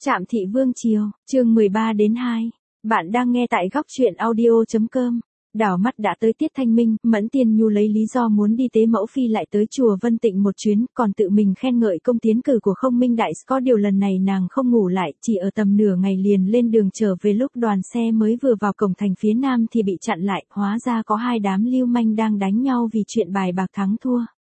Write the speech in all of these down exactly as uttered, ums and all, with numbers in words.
Trạm Thị Vương Triều, chương mười ba đến hai. Bạn đang nghe tại góc truyện audio chấm com. Đảo mắt đã tới tiết thanh minh, Mẫn Tiên Nhu lấy lý do muốn đi tế mẫu phi lại tới chùa Vân Tịnh một chuyến, còn tự mình khen ngợi công tiến cử của Không Minh Đại. Có điều lần này nàng không ngủ lại, chỉ ở tầm nửa ngày liền lên đường trở về. Lúc đoàn xe mới vừa vào cổng thành phía nam thì bị chặn lại, hóa ra có hai đám lưu manh đang đánh nhau vì chuyện bài bạc thắng thua.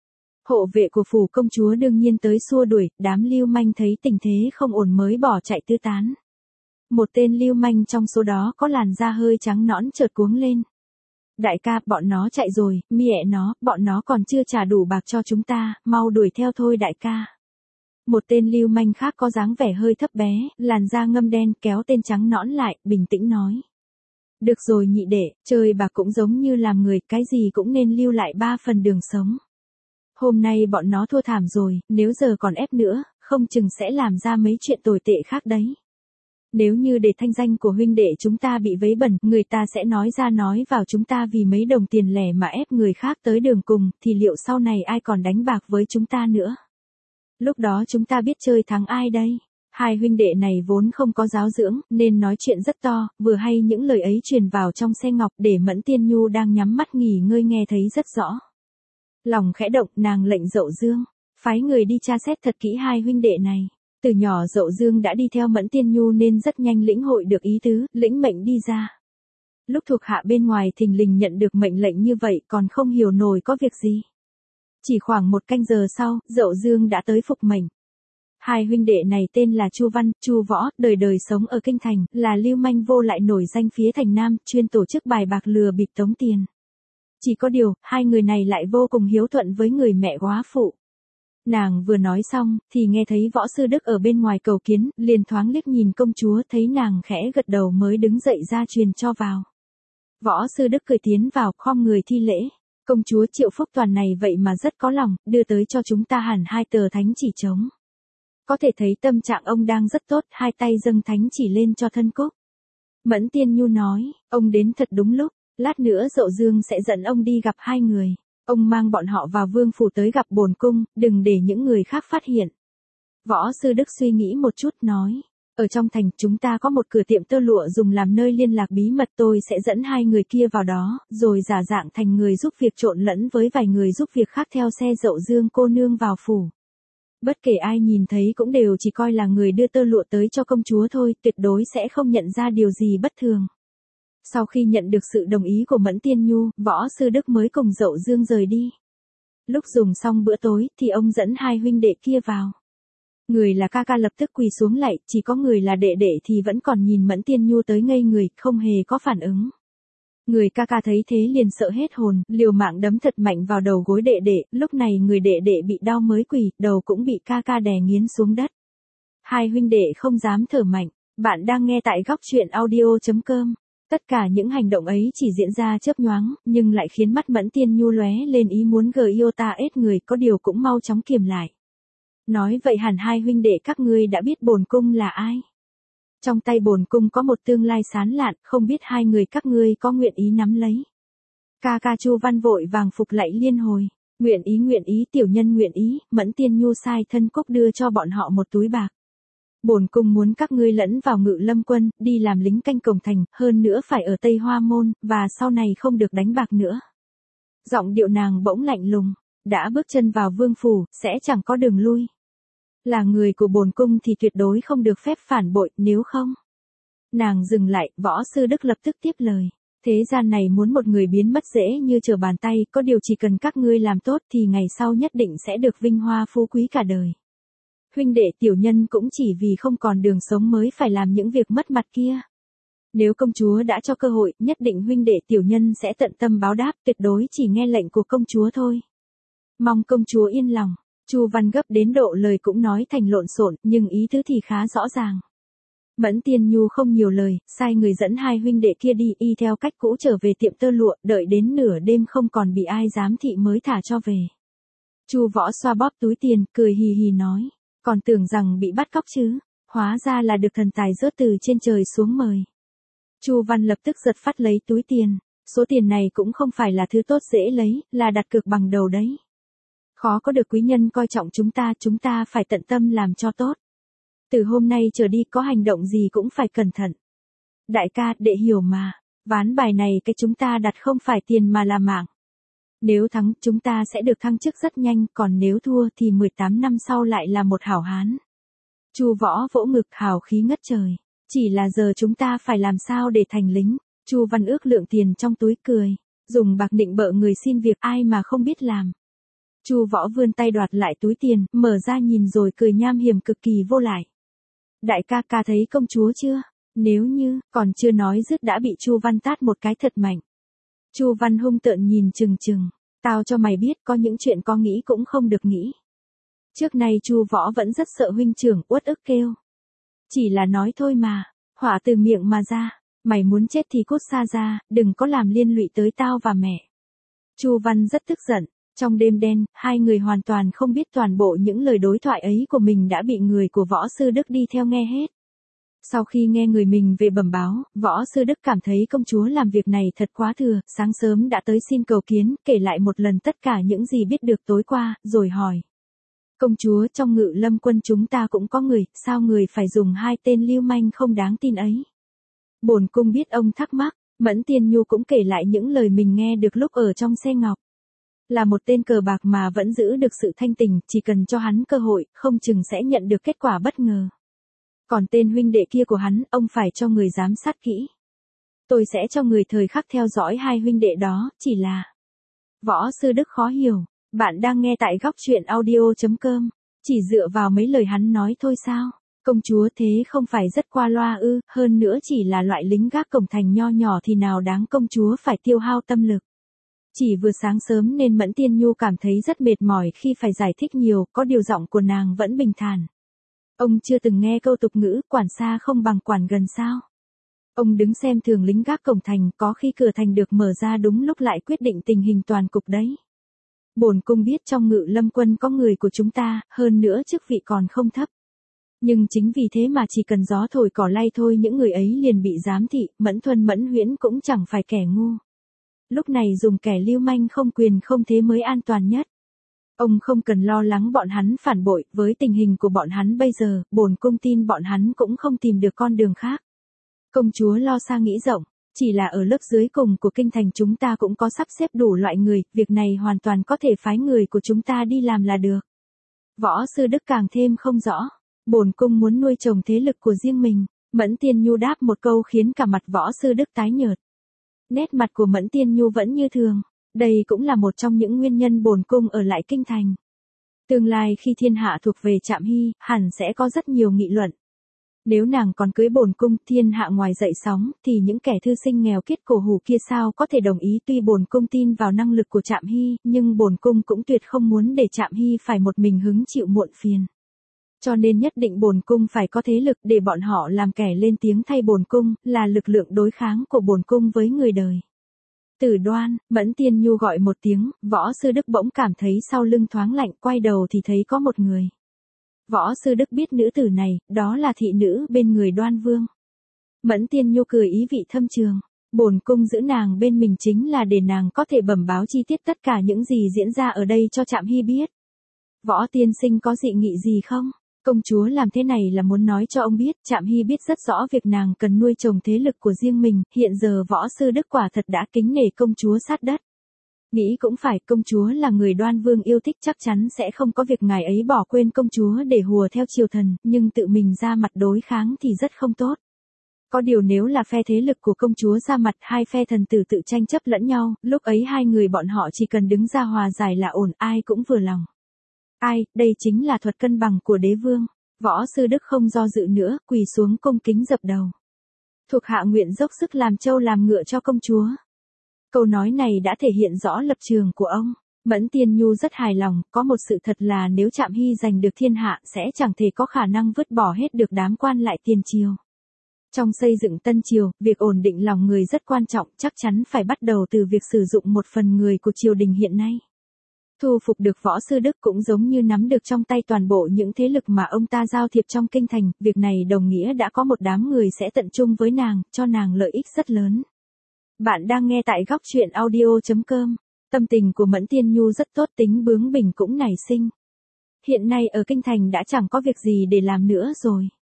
Hộ vệ của phủ công chúa đương nhiên tới xua đuổi, đám lưu manh thấy tình thế không ổn mới bỏ chạy tứ tán. Một tên lưu manh trong số đó có làn da hơi trắng nõn chợt cuống lên. Đại ca, bọn nó chạy rồi, mẹ nó, bọn nó còn chưa trả đủ bạc cho chúng ta, mau đuổi theo thôi đại ca. Một tên lưu manh khác có dáng vẻ hơi thấp bé, làn da ngâm đen kéo tên trắng nõn lại, bình tĩnh nói. Được rồi nhị đệ, chơi bạc cũng giống như làm người, cái gì cũng nên lưu lại ba phần đường sống. Hôm nay bọn nó thua thảm rồi, nếu giờ còn ép nữa, không chừng sẽ làm ra mấy chuyện tồi tệ khác đấy. Nếu như để thanh danh của huynh đệ chúng ta bị vấy bẩn, người ta sẽ nói ra nói vào chúng ta vì mấy đồng tiền lẻ mà ép người khác tới đường cùng, thì liệu sau này ai còn đánh bạc với chúng ta nữa? Lúc đó chúng ta biết chơi thắng ai đây? Hai huynh đệ này vốn không có giáo dưỡng, nên nói chuyện rất to, vừa hay những lời ấy truyền vào trong xe ngọc để Mẫn Tiên Nhu đang nhắm mắt nghỉ ngơi nghe thấy rất rõ. Lòng khẽ động, nàng lệnh Dậu Dương phái người đi tra xét thật kỹ hai huynh đệ này. Từ nhỏ Dậu Dương đã đi theo Mẫn Tiên Nhu nên rất nhanh lĩnh hội được ý tứ, lĩnh mệnh đi ra. Lúc thuộc hạ bên ngoài thình lình nhận được mệnh lệnh như vậy còn không hiểu nổi có việc gì. Chỉ khoảng một canh giờ sau, Dậu Dương đã tới phục mệnh. Hai huynh đệ này tên là Chu Văn, Chu Võ, đời đời sống ở kinh thành, là lưu manh vô lại nổi danh phía thành Nam, chuyên tổ chức bài bạc lừa bịp tống tiền. Chỉ có điều, hai người này lại vô cùng hiếu thuận với người mẹ góa phụ. Nàng vừa nói xong, thì nghe thấy Võ Sư Đức ở bên ngoài cầu kiến, liền thoáng liếc nhìn công chúa, thấy nàng khẽ gật đầu mới đứng dậy ra truyền cho vào. Võ Sư Đức cười tiến vào, khom người thi lễ. Công chúa Triệu Phúc Toàn này vậy mà rất có lòng, đưa tới cho chúng ta hẳn hai tờ thánh chỉ trống. Có thể thấy tâm trạng ông đang rất tốt, hai tay dâng thánh chỉ lên cho thân cúc. Mẫn Tiên Nhu nói, ông đến thật đúng lúc. Lát nữa Dậu Dương sẽ dẫn ông đi gặp hai người. Ông mang bọn họ vào vương phủ tới gặp bổn cung, đừng để những người khác phát hiện. Võ Sư Đức suy nghĩ một chút nói. Ở trong thành chúng ta có một cửa tiệm tơ lụa dùng làm nơi liên lạc bí mật, tôi sẽ dẫn hai người kia vào đó, rồi giả dạng thành người giúp việc trộn lẫn với vài người giúp việc khác theo xe Dậu Dương cô nương vào phủ. Bất kể ai nhìn thấy cũng đều chỉ coi là người đưa tơ lụa tới cho công chúa thôi, tuyệt đối sẽ không nhận ra điều gì bất thường. Sau khi nhận được sự đồng ý của Mẫn Tiên Nhu, Võ Sư Đức mới cùng Dậu Dương rời đi. Lúc dùng xong bữa tối, thì ông dẫn hai huynh đệ kia vào. Người là ca ca lập tức quỳ xuống lạy, chỉ có người là đệ đệ thì vẫn còn nhìn Mẫn Tiên Nhu tới ngây người, không hề có phản ứng. Người ca ca thấy thế liền sợ hết hồn, liều mạng đấm thật mạnh vào đầu gối đệ đệ, lúc này người đệ đệ bị đau mới quỳ, đầu cũng bị ca ca đè nghiến xuống đất. Hai huynh đệ không dám thở mạnh. Bạn đang nghe tại góc truyện audio chấm com. Tất cả những hành động ấy chỉ diễn ra chớp nhoáng, nhưng lại khiến mắt Mẫn Tiên Nhu lóe lên ý muốn gờ yêu ta ết người, có điều cũng mau chóng kiềm lại. Nói vậy hẳn hai huynh đệ các ngươi đã biết bổn cung là ai? Trong tay bổn cung có một tương lai sáng lạn, không biết hai người các ngươi có nguyện ý nắm lấy. Ca ca Chu Văn vội vàng phục lạy liên hồi. Nguyện ý nguyện ý tiểu nhân nguyện ý. Mẫn Tiên Nhu sai thân cúc đưa cho bọn họ một túi bạc. Bổn cung muốn các ngươi lẫn vào Ngự Lâm quân, đi làm lính canh cổng thành, hơn nữa phải ở Tây Hoa Môn, và sau này không được đánh bạc nữa. Giọng điệu nàng bỗng lạnh lùng, đã bước chân vào vương phủ, sẽ chẳng có đường lui. Là người của bổn cung thì tuyệt đối không được phép phản bội, nếu không. Nàng dừng lại, Võ Sư Đức lập tức tiếp lời. Thế gian này muốn một người biến mất dễ như trở bàn tay, có điều chỉ cần các ngươi làm tốt thì ngày sau nhất định sẽ được vinh hoa phú quý cả đời. Huynh đệ tiểu nhân cũng chỉ vì không còn đường sống mới phải làm những việc mất mặt kia. Nếu công chúa đã cho cơ hội, nhất định huynh đệ tiểu nhân sẽ tận tâm báo đáp, tuyệt đối chỉ nghe lệnh của công chúa thôi. Mong công chúa yên lòng. Chu Văn gấp đến độ lời cũng nói thành lộn xộn, nhưng ý tứ thì khá rõ ràng. Mẫn Tiên Nhu không nhiều lời, sai người dẫn hai huynh đệ kia đi, y theo cách cũ trở về tiệm tơ lụa, đợi đến nửa đêm không còn bị ai giám thị mới thả cho về. Chu Võ xoa bóp túi tiền, cười hì hì nói. Còn tưởng rằng bị bắt cóc chứ, hóa ra là được thần tài rớt từ trên trời xuống mời. Chu Văn lập tức giật phát lấy túi tiền, số tiền này cũng không phải là thứ tốt dễ lấy, là đặt cược bằng đầu đấy. Khó có được quý nhân coi trọng chúng ta, chúng ta phải tận tâm làm cho tốt. Từ hôm nay trở đi có hành động gì cũng phải cẩn thận. Đại ca, đệ hiểu mà. Ván bài này cái chúng ta đặt không phải tiền mà là mạng. Nếu thắng, chúng ta sẽ được thăng chức rất nhanh, còn nếu thua thì mười tám năm sau lại là một hảo hán. Chu Võ vỗ ngực hào khí ngất trời. Chỉ là giờ chúng ta phải làm sao để thành lính. Chu Văn ước lượng tiền trong túi cười. Dùng bạc định bợ người xin việc ai mà không biết làm. Chu Võ vươn tay đoạt lại túi tiền, mở ra nhìn rồi cười nham hiểm cực kỳ vô lại. Đại ca ca thấy công chúa chưa? Nếu như, còn chưa nói dứt đã bị Chu Văn tát một cái thật mạnh. Chu Văn hung tợn nhìn chừng chừng. Tao cho mày biết có những chuyện có nghĩ cũng không được nghĩ. Trước nay Chu Võ vẫn rất sợ huynh trưởng, uất ức kêu. Chỉ là nói thôi mà, hỏa từ miệng mà ra, mày muốn chết thì cút xa ra, đừng có làm liên lụy tới tao và mẹ. Chu Văn rất tức giận, trong đêm đen, hai người hoàn toàn không biết toàn bộ những lời đối thoại ấy của mình đã bị người của Võ Sư Đức đi theo nghe hết. Sau khi nghe người mình về bẩm báo, Võ Sư Đức cảm thấy công chúa làm việc này thật quá thừa, sáng sớm đã tới xin cầu kiến, kể lại một lần tất cả những gì biết được tối qua, rồi hỏi. Công chúa, trong Ngự Lâm quân chúng ta cũng có người, sao người phải dùng hai tên lưu manh không đáng tin ấy? Bổn cung biết ông thắc mắc, Mẫn Tiên Nhu cũng kể lại những lời mình nghe được lúc ở trong xe ngọc. Là một tên cờ bạc mà vẫn giữ được sự thanh tình, chỉ cần cho hắn cơ hội, không chừng sẽ nhận được kết quả bất ngờ. Còn tên huynh đệ kia của hắn, ông phải cho người giám sát kỹ. Tôi sẽ cho người thời khắc theo dõi hai huynh đệ đó, chỉ là... Võ Sư Đức khó hiểu, bạn đang nghe tại góc truyện audio chấm com, chỉ dựa vào mấy lời hắn nói thôi sao? Công chúa thế không phải rất qua loa ư, hơn nữa chỉ là loại lính gác cổng thành nho nhỏ thì nào đáng công chúa phải tiêu hao tâm lực. Chỉ vừa sáng sớm nên Mẫn Tiên Nhu cảm thấy rất mệt mỏi khi phải giải thích nhiều, có điều giọng của nàng vẫn bình thản. Ông chưa từng nghe câu tục ngữ, quản xa không bằng quản gần sao? Ông đứng xem thường lính gác cổng thành, có khi cửa thành được mở ra đúng lúc lại quyết định tình hình toàn cục đấy. Bổn cung biết trong Ngự Lâm quân có người của chúng ta, hơn nữa chức vị còn không thấp. Nhưng chính vì thế mà chỉ cần gió thổi cỏ lay thôi những người ấy liền bị giám thị, Mẫn Thuần Mẫn Huyễn cũng chẳng phải kẻ ngu. Lúc này dùng kẻ lưu manh không quyền không thế mới an toàn nhất. Ông không cần lo lắng bọn hắn phản bội, với tình hình của bọn hắn bây giờ, bổn cung tin bọn hắn cũng không tìm được con đường khác. Công chúa lo xa nghĩ rộng, chỉ là ở lớp dưới cùng của kinh thành chúng ta cũng có sắp xếp đủ loại người, việc này hoàn toàn có thể phái người của chúng ta đi làm là được. Võ Sư Đức càng thêm không rõ, bổn cung muốn nuôi trồng thế lực của riêng mình. Mẫn Tiên Nhu đáp một câu khiến cả mặt Võ Sư Đức tái nhợt. Nét mặt của Mẫn Tiên Nhu vẫn như thường. Đây cũng là một trong những nguyên nhân bổn cung ở lại kinh thành. Tương lai khi thiên hạ thuộc về Trạm Hy, hẳn sẽ có rất nhiều nghị luận. Nếu nàng còn cưới bổn cung, thiên hạ ngoài dậy sóng, thì những kẻ thư sinh nghèo kiết cổ hủ kia sao có thể đồng ý. Tuy bổn cung tin vào năng lực của Trạm Hy, nhưng bổn cung cũng tuyệt không muốn để Trạm Hy phải một mình hứng chịu muộn phiền. Cho nên nhất định bổn cung phải có thế lực để bọn họ làm kẻ lên tiếng thay bổn cung, là lực lượng đối kháng của bổn cung với người đời. Tử Đoan, Mẫn Tiên Nhu gọi một tiếng, Võ Sư Đức bỗng cảm thấy sau lưng thoáng lạnh, quay đầu thì thấy có một người. Võ Sư Đức biết nữ tử này, đó là thị nữ bên người Đoan Vương. Mẫn Tiên Nhu cười ý vị thâm trường, bổn cung giữ nàng bên mình chính là để nàng có thể bẩm báo chi tiết tất cả những gì diễn ra ở đây cho Trạm Hy biết. Võ tiên sinh có dị nghị gì không? Công chúa làm thế này là muốn nói cho ông biết, Trạm Hy biết rất rõ việc nàng cần nuôi trồng thế lực của riêng mình, hiện giờ Võ Sư Đức quả thật đã kính nể công chúa sát đất. Nghĩ cũng phải, công chúa là người Đoan Vương yêu thích chắc chắn sẽ không có việc ngài ấy bỏ quên công chúa để hùa theo triều thần, nhưng tự mình ra mặt đối kháng thì rất không tốt. Có điều nếu là phe thế lực của công chúa ra mặt, hai phe thần tử tự tranh chấp lẫn nhau, lúc ấy hai người bọn họ chỉ cần đứng ra hòa giải là ổn, ai cũng vừa lòng. Ai, đây chính là thuật cân bằng của đế vương. Võ Sư Đức không do dự nữa, quỳ xuống cung kính dập đầu. Thuộc hạ nguyện dốc sức làm trâu làm ngựa cho công chúa. Câu nói này đã thể hiện rõ lập trường của ông. Mẫn Tiên Nhu rất hài lòng, có một sự thật là nếu Trạm Hy giành được thiên hạ sẽ chẳng thể có khả năng vứt bỏ hết được đám quan lại tiền triều. Trong xây dựng Tân Triều, việc ổn định lòng người rất quan trọng, chắc chắn phải bắt đầu từ việc sử dụng một phần người của triều đình hiện nay. Thu phục được Võ Sư Đức cũng giống như nắm được trong tay toàn bộ những thế lực mà ông ta giao thiệp trong kinh thành, việc này đồng nghĩa đã có một đám người sẽ tận trung với nàng, cho nàng lợi ích rất lớn. Bạn đang nghe tại góc truyện audio chấm com. Tâm tình của Mẫn Tiên Nhu rất tốt, tính bướng bỉnh cũng nảy sinh. Hiện nay ở kinh thành đã chẳng có việc gì để làm nữa rồi.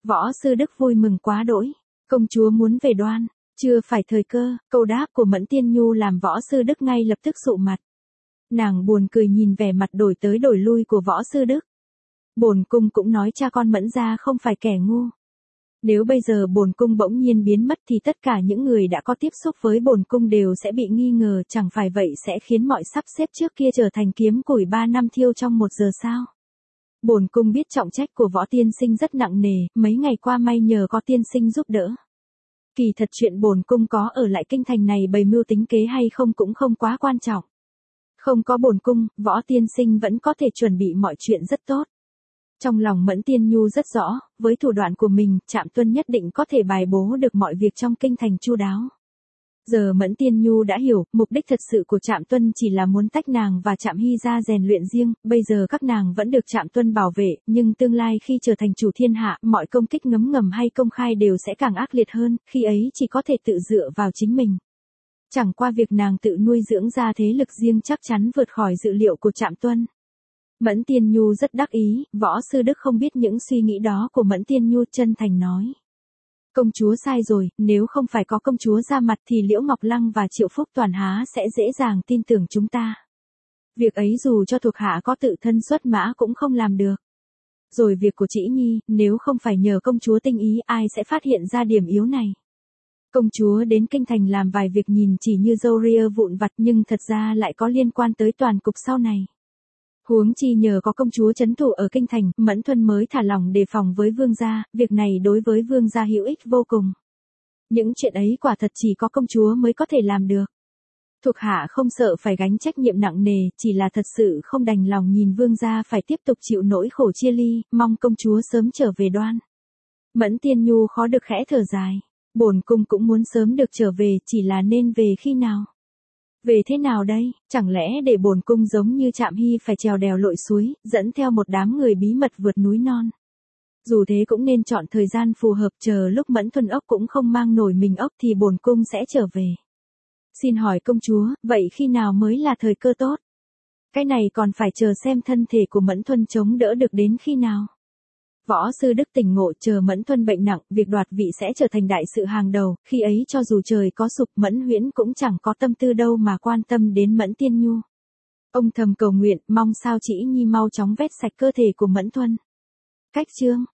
Võ Sư Đức vui mừng quá đỗi, công chúa muốn về Đoan, chưa phải thời cơ, câu đáp của Mẫn Tiên Nhu làm Võ Sư Đức ngay lập tức sụ mặt. Nàng buồn cười nhìn vẻ mặt đổi tới đổi lui của Võ Sư Đức. Bổn cung cũng nói cha con Mẫn gia không phải kẻ ngu. Nếu bây giờ bổn cung bỗng nhiên biến mất thì tất cả những người đã có tiếp xúc với bổn cung đều sẽ bị nghi ngờ, chẳng phải vậy sẽ khiến mọi sắp xếp trước kia trở thành kiếm củi ba năm thiêu trong một giờ sao? Bổn cung biết trọng trách của Võ tiên sinh rất nặng nề, mấy ngày qua may nhờ có tiên sinh giúp đỡ. Kỳ thật chuyện bổn cung có ở lại kinh thành này bày mưu tính kế hay không cũng không quá quan trọng. Không có bổn cung, Võ tiên sinh vẫn có thể chuẩn bị mọi chuyện rất tốt. Trong lòng Mẫn Tiên Nhu rất rõ, với thủ đoạn của mình, Trạm Tuân nhất định có thể bài bố được mọi việc trong kinh thành chu đáo. Giờ Mẫn Tiên Nhu đã hiểu, mục đích thật sự của Trạm Tuân chỉ là muốn tách nàng và Trạm Hy ra rèn luyện riêng, bây giờ các nàng vẫn được Trạm Tuân bảo vệ, nhưng tương lai khi trở thành chủ thiên hạ, mọi công kích ngấm ngầm hay công khai đều sẽ càng ác liệt hơn, khi ấy chỉ có thể tự dựa vào chính mình. Chẳng qua việc nàng tự nuôi dưỡng ra thế lực riêng chắc chắn vượt khỏi dự liệu của Trạm Tuân. Mẫn Tiên Nhu rất đắc ý, Võ Sư Đức không biết những suy nghĩ đó của Mẫn Tiên Nhu, chân thành nói. Công chúa sai rồi, nếu không phải có công chúa ra mặt thì Liễu Ngọc Lăng và Triệu Phúc Toàn há sẽ dễ dàng tin tưởng chúng ta. Việc ấy dù cho thuộc hạ có tự thân xuất mã cũng không làm được. Rồi việc của Trĩ Nhi, nếu không phải nhờ công chúa tinh ý ai sẽ phát hiện ra điểm yếu này. Công chúa đến kinh thành làm vài việc nhìn chỉ như râu ria vụn vặt nhưng thật ra lại có liên quan tới toàn cục sau này. Huống chi nhờ có công chúa trấn thủ ở kinh thành, Mẫn Thuần mới thả lòng đề phòng với vương gia, việc này đối với vương gia hữu ích vô cùng. Những chuyện ấy quả thật chỉ có công chúa mới có thể làm được. Thuộc hạ không sợ phải gánh trách nhiệm nặng nề, chỉ là thật sự không đành lòng nhìn vương gia phải tiếp tục chịu nỗi khổ chia ly, mong công chúa sớm trở về Đoan. Mẫn Tiên Nhu khó được khẽ thở dài. Bổn cung cũng muốn sớm được trở về, chỉ là nên về khi nào? Về thế nào đây, chẳng lẽ để bổn cung giống như Trạm Hy phải trèo đèo lội suối, dẫn theo một đám người bí mật vượt núi non. Dù thế cũng nên chọn thời gian phù hợp, chờ lúc Mẫn Thuần ốc cũng không mang nổi mình ốc thì bổn cung sẽ trở về. Xin hỏi công chúa, vậy khi nào mới là thời cơ tốt? Cái này còn phải chờ xem thân thể của Mẫn Thuần chống đỡ được đến khi nào. Võ Sư Đức tỉnh ngộ, chờ Mẫn Thuần bệnh nặng, việc đoạt vị sẽ trở thành đại sự hàng đầu, khi ấy cho dù trời có sụp Mẫn Huyễn cũng chẳng có tâm tư đâu mà quan tâm đến Mẫn Tiên Nhu. Ông thầm cầu nguyện, mong sao Trĩ Nhi mau chóng vét sạch cơ thể của Mẫn Thuần. Cách chương